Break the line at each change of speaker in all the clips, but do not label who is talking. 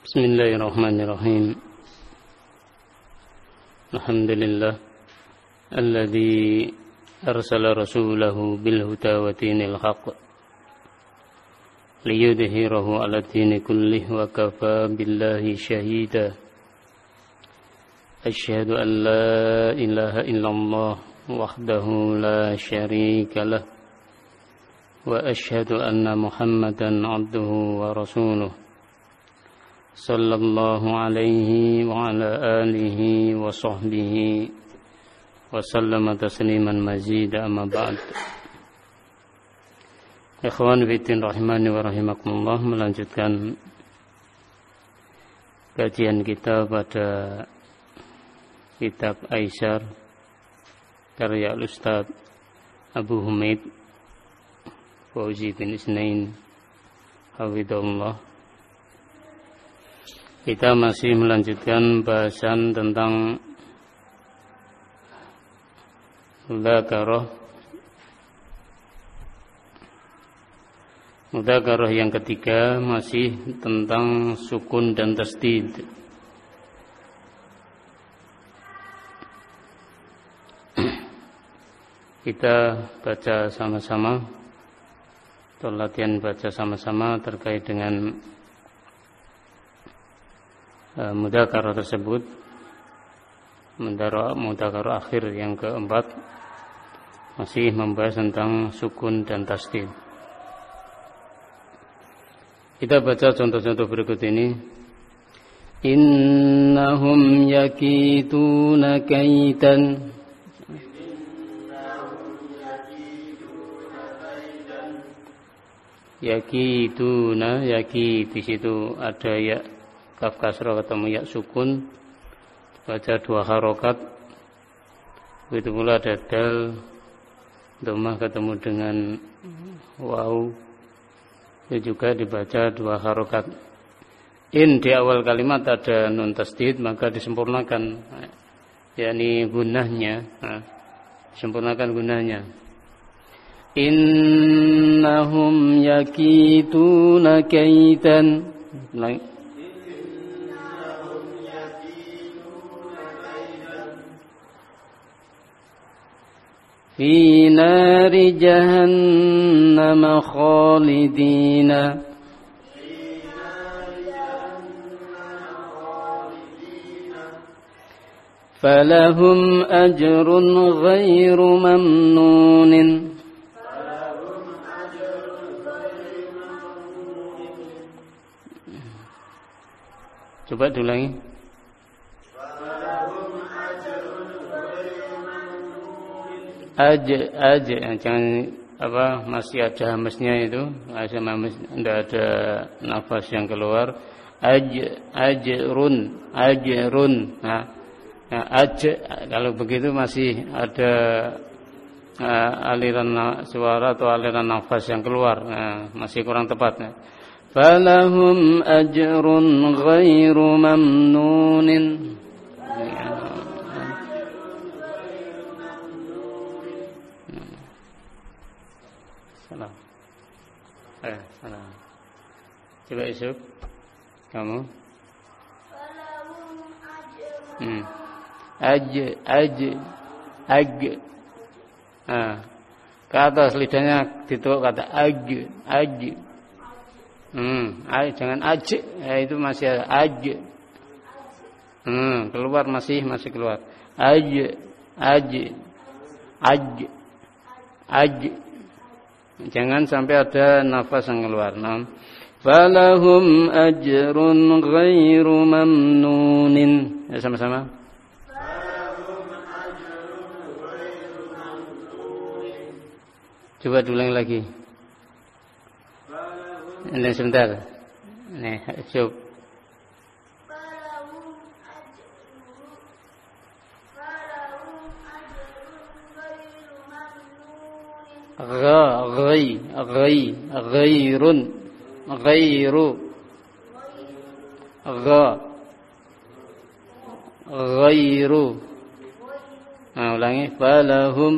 بسم الله الرحمن الرحيم الحمد لله الذي أرسل رسوله بالهدى ودين الحق ليظهره على الدين كله وكفى بالله شهيدا أشهد أن لا إله إلا الله وحده لا شريك له وأشهد أن محمدا عبده ورسوله صلى الله عليه وعلى آله وصحبه وسلم تسليما مزيدا أما بعد. Ikhwan fillah rahimani wa rahimakumullah, melanjutkan kajian kita pada kitab Aisyar karya Ustaz Abu Humaid Fauzi bin Isnain hafizahullah. Kita masih melanjutkan bahasan tentang mudzakarah yang ketiga, masih tentang sukun dan tasdid. Kita baca sama-sama atau latihan baca sama-sama terkait dengan mudzakarah tersebut, mudzakarah akhir yang keempat, masih membahas tentang sukun dan tasdid. Kita baca contoh-contoh berikut ini. Innahum yakituna kaitan. Yakituna, yaki di situ ada ya kaf kasrah ketemu ya sukun, baca 2 harokat. Begitu pula ada dal dhammah ketemu dengan waw, itu juga dibaca 2 harokat. In di awal kalimat ada nun tasdid, maka disempurnakan, yakni gunnahnya, disempurnakan gunnahnya. Innahum yakituna kaitan. Fi nari jahannam khalidina. Falahum ajrun ghairu mamnunin. Coba diulangi. Jangan masih ada hamzahnya itu, tidak ada nafas yang keluar. Ajrun. Kalau begitu masih ada aliran suara atau aliran nafas yang keluar, masih kurang tepat. Falahum ajrun ghairu mamnunin. Salam. Coba Isuk, kamu. Ke atas lidahnya ditukuk kata aj. Jangan aj, itu masih ada aj. Keluar masih keluar. Aj. Jangan sampai ada nafas yang keluar. Falahum ajrun ghairu mamnunin. Ya, sama-sama. Coba diulang lagi. Ini sebentar. Nih, coba. Ghairu. Ulangi. Falahum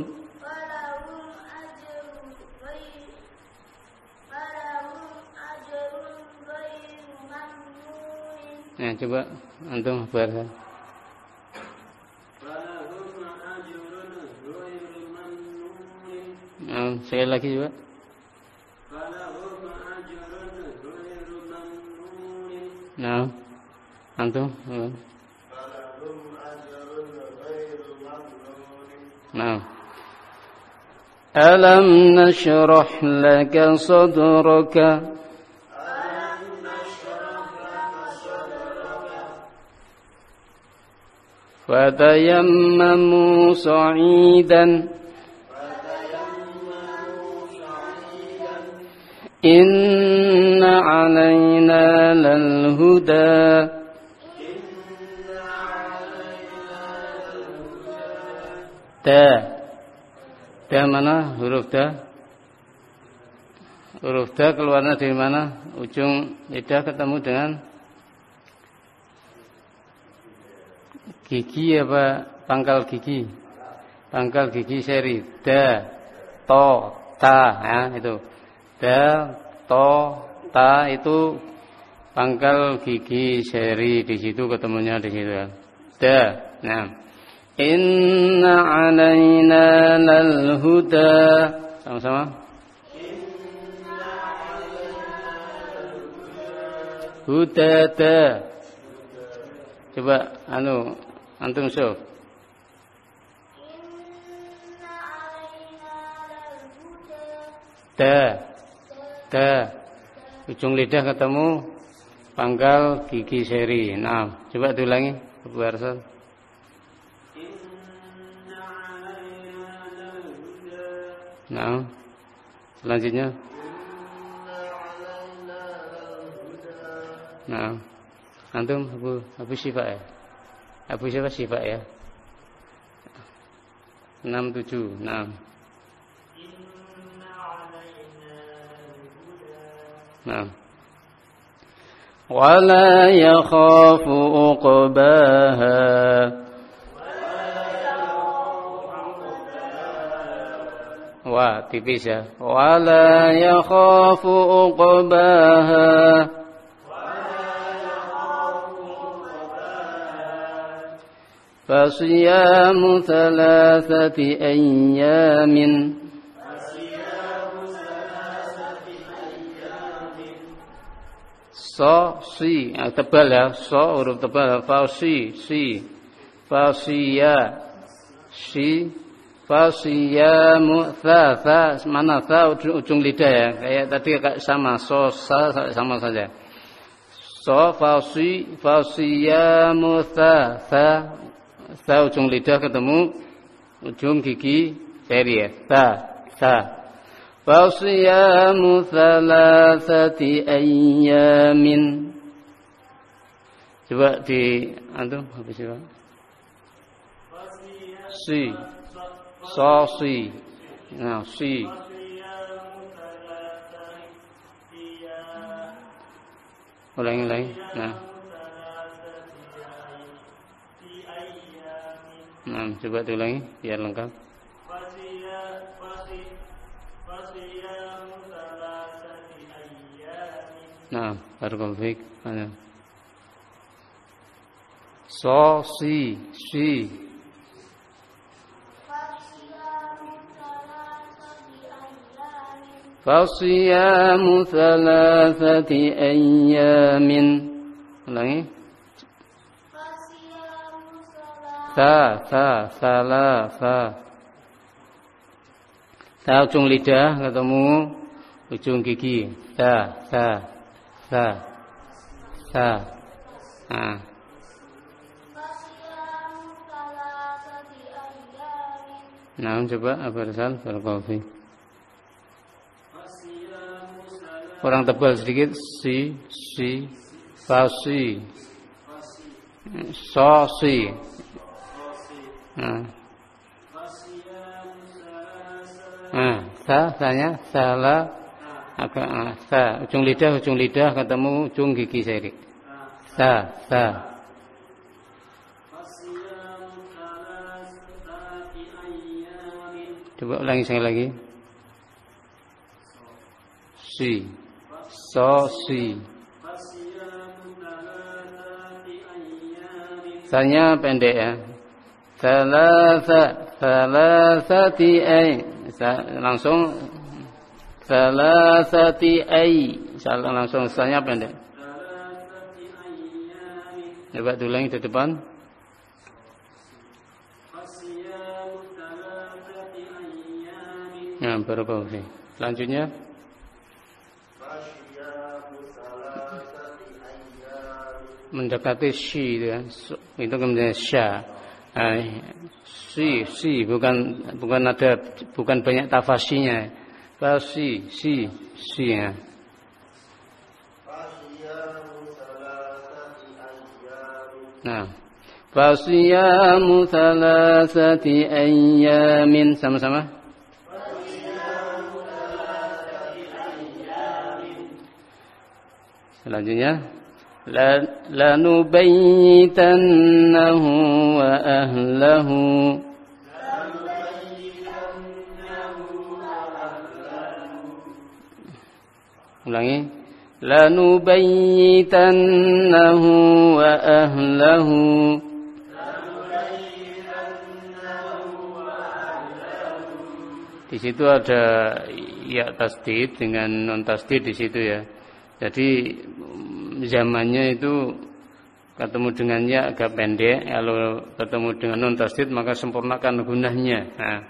Ya, coba antum baca. Sekali lagi juga. Nah, antum. Nah. Alam nashrah laka sadraka fatayammamu sa'idan inna 'alaina lal huda Da mana huruf da? Huruf da keluarnya dari mana? Ujung lidah ketemu dengan gigi apa pangkal gigi? Pangkal gigi seri. Da, to, ta, ya itu. Da, to, ta itu pangkal gigi seri, di situ ketemunya di situ. Da, nah. Inna 'alaina lal huda. Sama-sama. Huda. Coba antum syuf. Da. Ujung lidah ketemu pangkal gigi seri. Nah, coba diulangi Abu Arsal. Nah, selanjutnya. Nah, antum Abu Syifa ya. Abu Syifa ya. 67. Nah. Nah. Wala yakhafu uqbaha. Wah, tipis ya. Wala yakhafu uqbaha. Fasiyamu thalathati ayyamin. So, si, tebal ya. So, huruf tebal. Fasi, si. Fasiya, si. Fasiyamu tha mana tha ujung lidah ya, kayak tadi sama so sa sama saja. So fasiyamu tha ujung lidah ketemu ujung gigi seri ya. Tha fasiyamu thalathati ayyamin. Coba di antum habis ya. Si so si. Nah, si. Ulangi. Nah, coba diulangi biar lengkap. Nah, barakallahu fiik. So si. Fasiyamu thalathati ayyamin. Ulangi. Tha ujung lidah ketemu ujung gigi. Tha. Nah, coba Abu Rizal barakallahu. Orang tebal sedikit. Si. Fasi. So si. Tanya salah agak ujung lidah ketemu ujung gigi seri. Sa. Coba ulangi sekali lagi. Si. So si. Sanya pendek ya. Salasati ay. Langsung salasati ay. Langsung sanya pendek. Coba ulangi di depan. Nah, barakallahu. Selanjutnya mendekati shi ya. Itu kemudian sya. Si bukan banyak tafasinya. Si ya. Nah, fasiyamu thalathati ayyamin sama-sama. Selanjutnya lanubayyitannahu wa ahlahu. Ulangi. Lanubayyitannahu wa ahlahu. Di situ ada ya tasdid dengan non tasdid di situ ya. Jadi zamannya itu ketemu dengan ya agak pendek, kalau ketemu dengan non tasdid maka sempurnakan gunahnya. Nah,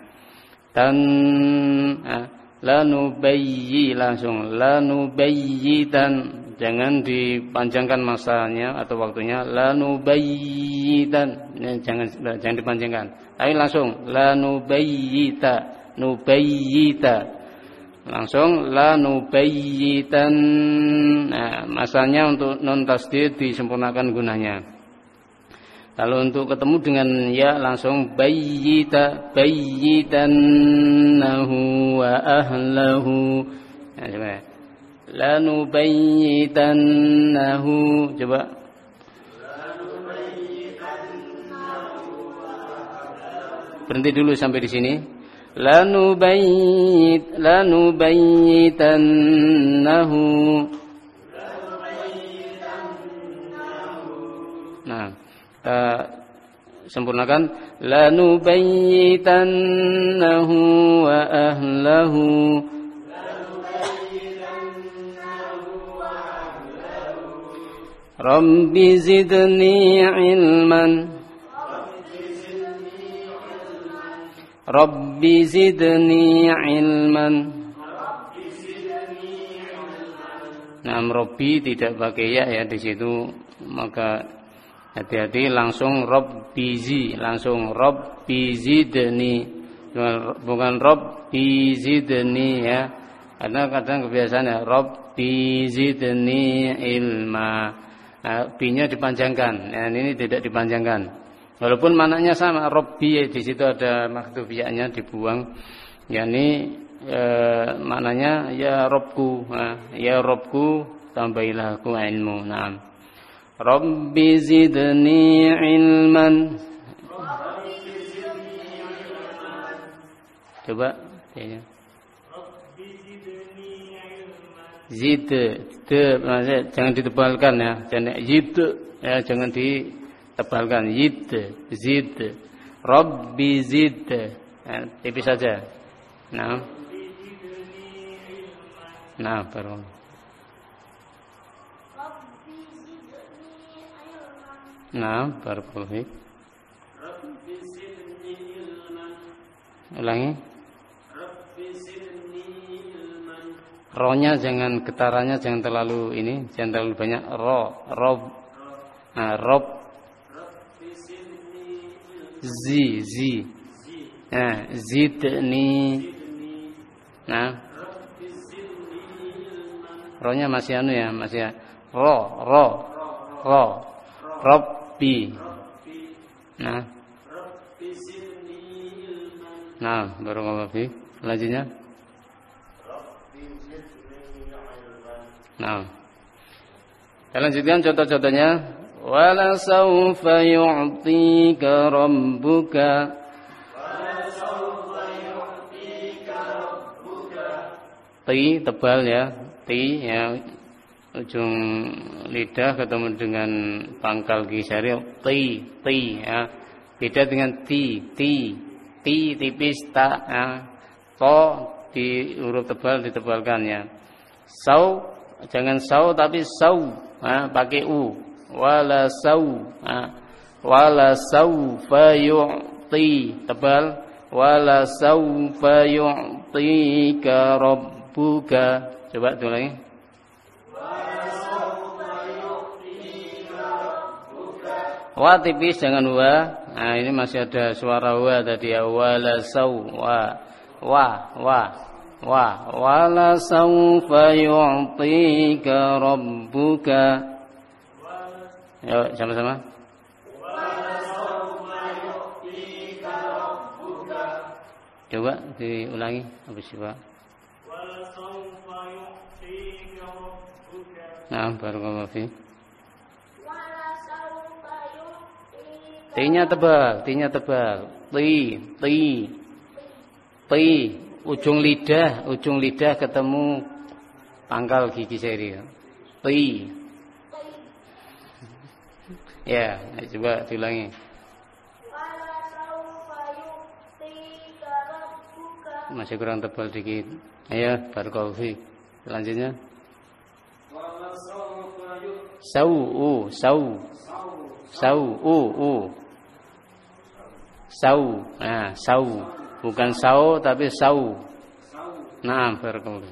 lanubayyi langsung lanubayyitan, jangan dipanjangkan masanya atau waktunya. Lanubayyitan, jangan dipanjangkan. Tapi langsung lanubayyita, nubayyita. Langsung lanubayyitan. Nah, masanya untuk non tasdid disempurnakan gunanya. Kalau untuk ketemu dengan ya langsung bayyita, bayyitannahu wa ahlahu. Nah, coba. Lanubayyitannahu. Coba. Berhenti dulu sampai di sini. Lanubayyitannahu. Nah, sempurnakan lanubayyitannahu wa ahlahu. Rabbi zidni ilman. Rabbi zidni ilman. Nah, Rabbi tidak pakai ya di situ, maka hati-hati langsung Rabbi langsung Rabbi zidni, bukan Rabbi zidni ya. Karena kadang kebiasaan ya Rabbi zidni ilma. Nah, B-nya dipanjangkan. Nah, ini tidak dipanjangkan. Walaupun maknanya sama, Rabbi di situ ada maktubiyahnya dibuang. Yani maknanya ya Rabbku, ya Rabbku tambahilah aku ilmu. Nah, Rabbi zidni ilman. Coba ya. Zid, jangan ditebalkan ya, jangan zid ya, jangan ditebalkan. Zid, Rabbi zid, tipis saja. Nah, baru. Nah, baru boleh. Ulangi. Ro-nya jangan, getarannya jangan terlalu ini, jangan terlalu banyak. Rob. Nah, Rob. Zi. Nah, zidni. Nah, ro-nya masih anu ya, masih ro. Rabbi. Nah, barakallahu fi. Selanjutnya. Nah, kita lanjutkan contoh-contohnya. Wala sawfa yu'tika rabbuka. Ti tebal ya, ti ya. ujung lidah ketemu dengan pangkal gigi jari ti ya. Beda dengan ti tipis ta ya. To di huruf tebal ditebalkan ya. Sau jangan sau tapi sau ya, pakai u. Wala sau ya. Wala saufa yu'ti tebal. Wala saufa yu'tika rabbuka. Coba dulu lagi. Wa tipis jangan wa. Nah, ini masih ada suara wa tadi ya. Wala sau wala saufa yu'tika rabbuka. Yuk sama-sama. Coba diulangi habis Pak. Nah, barakallahu fi. T-nya tebal. Ti. Ujung lidah ketemu pangkal gigi seri. Ti. Ya, coba diulangi. Masih kurang tebal dikit. Ayo, barakallahu fi. Selanjutnya. Sau. Nah, sau. Bukan sau tapi sau. Nah, barakallahu.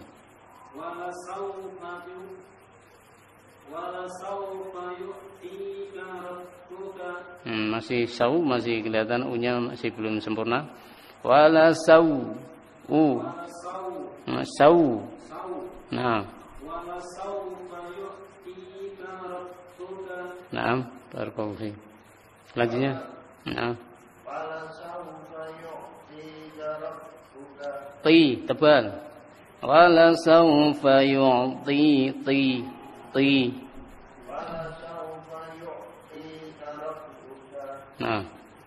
Masih sau, masih kelihatan u-nya masih belum sempurna. Wala sau. Sau. Nah. Naam, barakallahu fi. Selanjutnya. Naam. Ti tebal. Wala saufa yu'ti ti. Nah.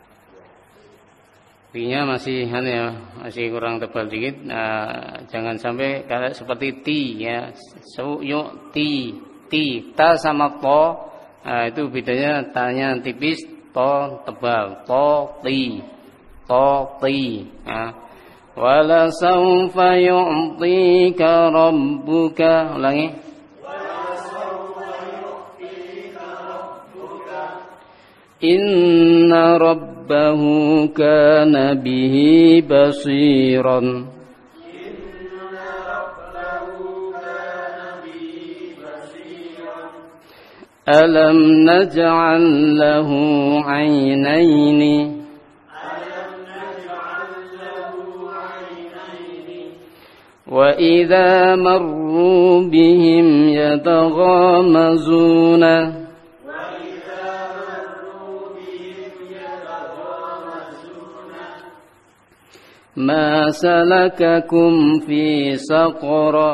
Ti-nya masih masih kurang tebal dikit. Nah, jangan sampai kayak seperti ti ya. Yu'ti ta sama to. Nah, itu bedanya tanya tipis, to tebal, ti. Nah. Wala saufa yu'tika rabbuka. Ulangi. Inna rabbahu kana bihi basiran. Alam naj'al lahu 'ainaini. Wa idza marru bihim yataghamazuna. Ma salakakum fi saqara.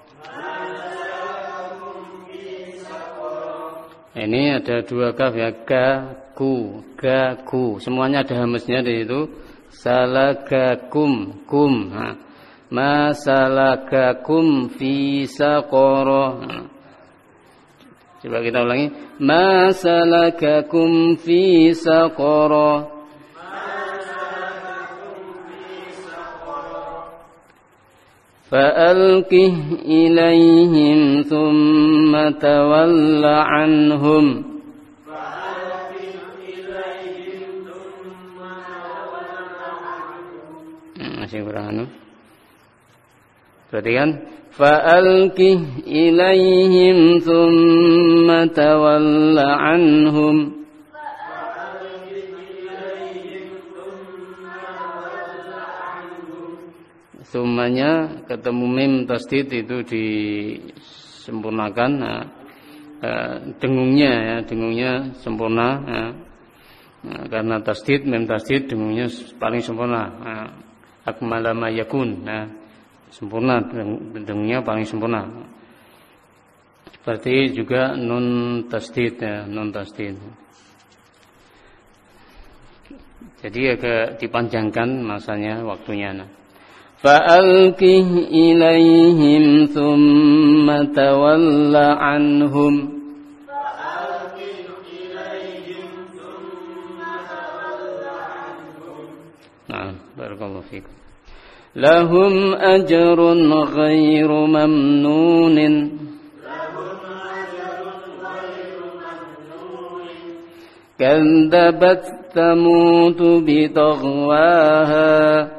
Ini ada dua kaf ya, ga ku. Semuanya ada hamzahnya di situ. Salakakum kum. Ma salakakum fi saqara. Coba kita ulangi. Ma salakakum fi saqara. Fa'alqih ilaihim thumma tawalla anhum. Masih kurang perhatikan. Fa'alqih ilaihim thumma tawalla anhum. Summanya ketemu mim tasdid itu disempurnakan. Dengungnya sempurna. Karena tasdid, mim tasdid dengungnya paling sempurna. Akmala ma yakun. Sempurna, dengungnya paling sempurna. Seperti juga nun tasdid nun tasdid. Jadi agak dipanjangkan masanya, waktunya. فألقه إليهم ثم تول عنهم نعم بارك الله فيكم لهم أجر غير ممنون كذبت ثمود بطغواها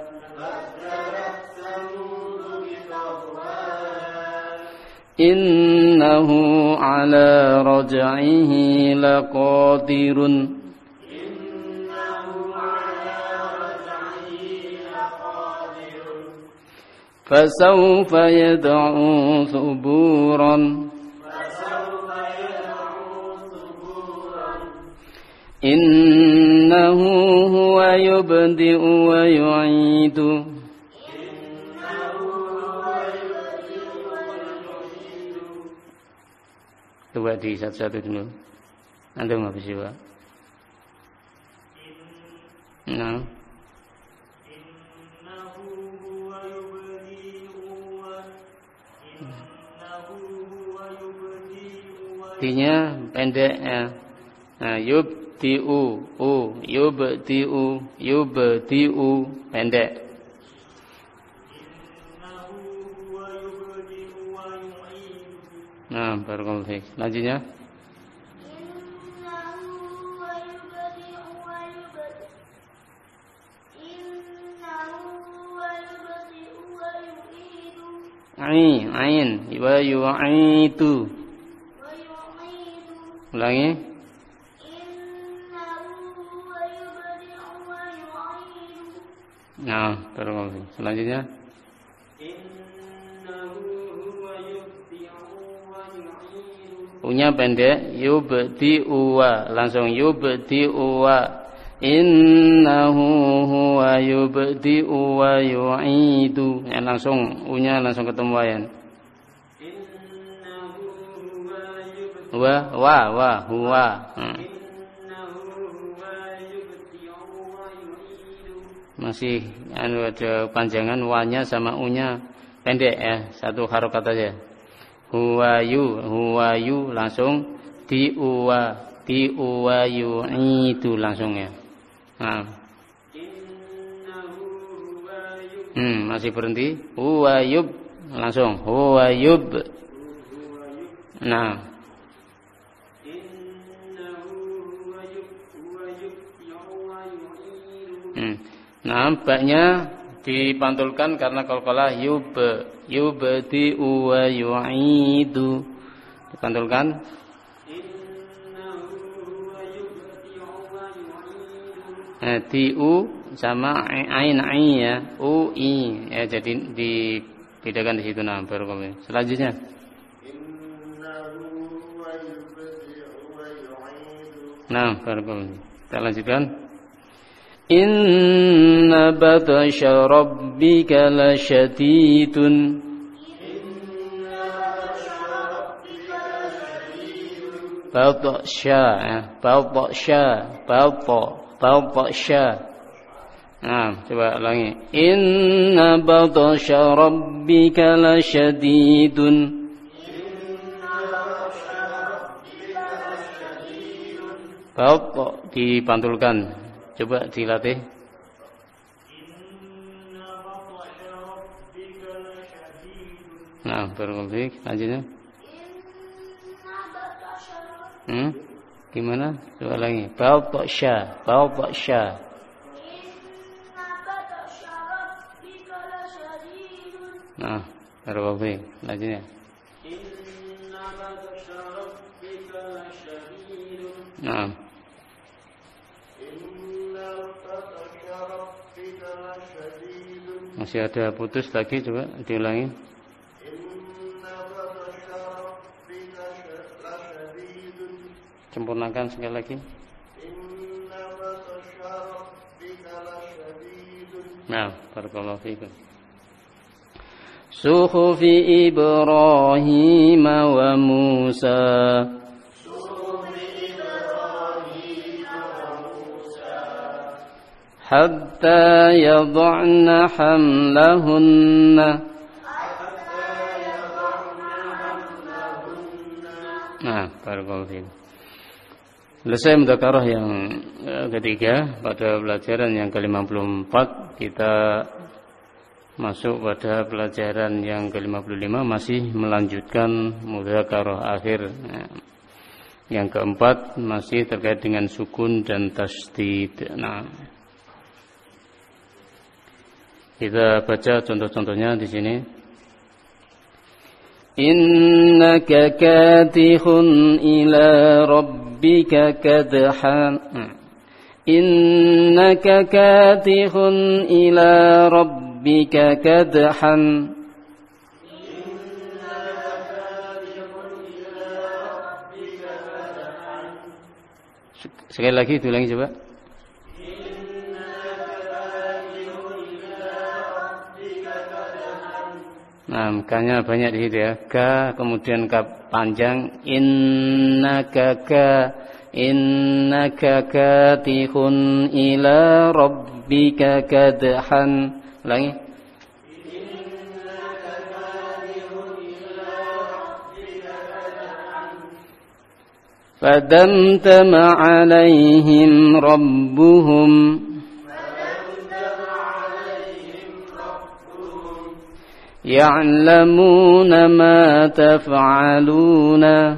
إنه على رجعه لقادر فسوف يدعو ثبورا إنه هو يبدئ ويعيد coba di satu-satu dulu antum habis juga nah artinya pendek ya. Nah, yubdi'u pendek. Nah, barakallahu fiik. Lanjutnya. Ain wa yu'idu. Ulangi. Nah, barakallahu fiik. Selanjutnya. Unya pendek, yubdi'u wa, langsung yubdi'u wa. Innahu huwa yubdi'u wa yu'idu. Ya, langsung unya langsung ketemu wayan. Huwa. Masih ada panjangan wanya sama unya pendek ya, satu harokat aja. Huwayu langsung diuwa yu'idu langsung ya. Nah. Masih berhenti. Huwayub langsung huwayub. Nah. Nampaknya dipantulkan karena qalqalah yubdi'u wa yu'idu. Dipantulkan. Di'u sama ain ya, ui ya, jadi dibedakan di situ. Nah, baru selanjutnya. Nah, baru kita lanjutkan. Inna batasya rabbika lasyadidun. Batasya. Nah, coba ulangi. Inna batasya rabbika lasyadidun. Dipantulkan. Coba dilatih. Nah, baru lanjutnya. Gimana? Coba lagi. Batasya. Nah, baru lanjutnya. Nah. Masih ada putus lagi, coba diulangi. Sempurnakan sekali lagi. Nah, barakallahu fiikum. Suhufi Ibrahim wa Musa. hatta yad'na hamlahunna. Nah, barakallahu fiik. Selesai mudzakarah yang ketiga. Pada pelajaran yang ke-54 kita masuk pada pelajaran yang ke-55, masih melanjutkan mudzakarah akhir. Yang keempat masih terkait dengan sukun dan tasdid. Nah, kita baca contoh-contohnya di sini. Innaka katihun ila rabbika kadhan. Innaka katihun ila rabbika kadhan. Sekali lagi diulangi coba. Nah, K-nya banyak di situ ya. K, kemudian K panjang. Innaka katihun ila rabbika kadhan. Ulangi. Fadamtama alaihim rabbuhum ya'lamuna ma taf'aluna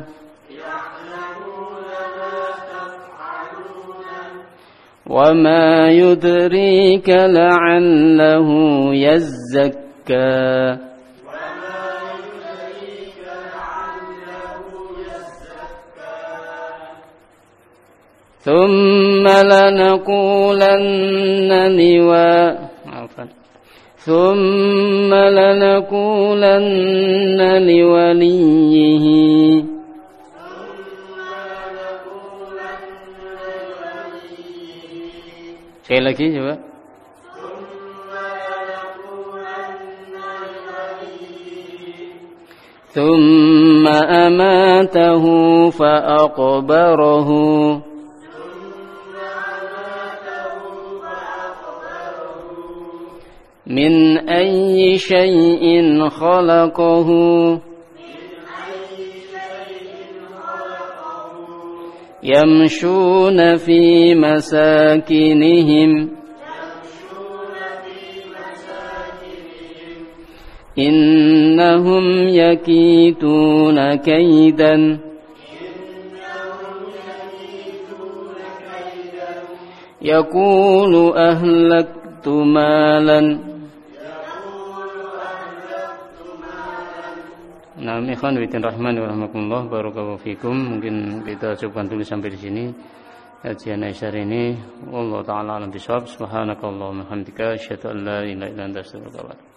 wa ma yudrika la'allahu yazzakka. ثم لنقولن لوليه sekali lagi coba. ثم أماته فأقبره من أي شيء خلقه يمشون في مساكنهم إنهم يكيدون كيدا يقول أهلكت مالا. Nah, ikhwan fillah rahmani wa rahmakumullah, barakallahu fikum. Mungkin kita cukupkan dulu sampai di sini kajian Aisyah ini. Wallahu taala alam bisawab. Subhanakallahumma hamdika asyhadu an la ilaha illa anta astaghfiruka wa atubu ilaik.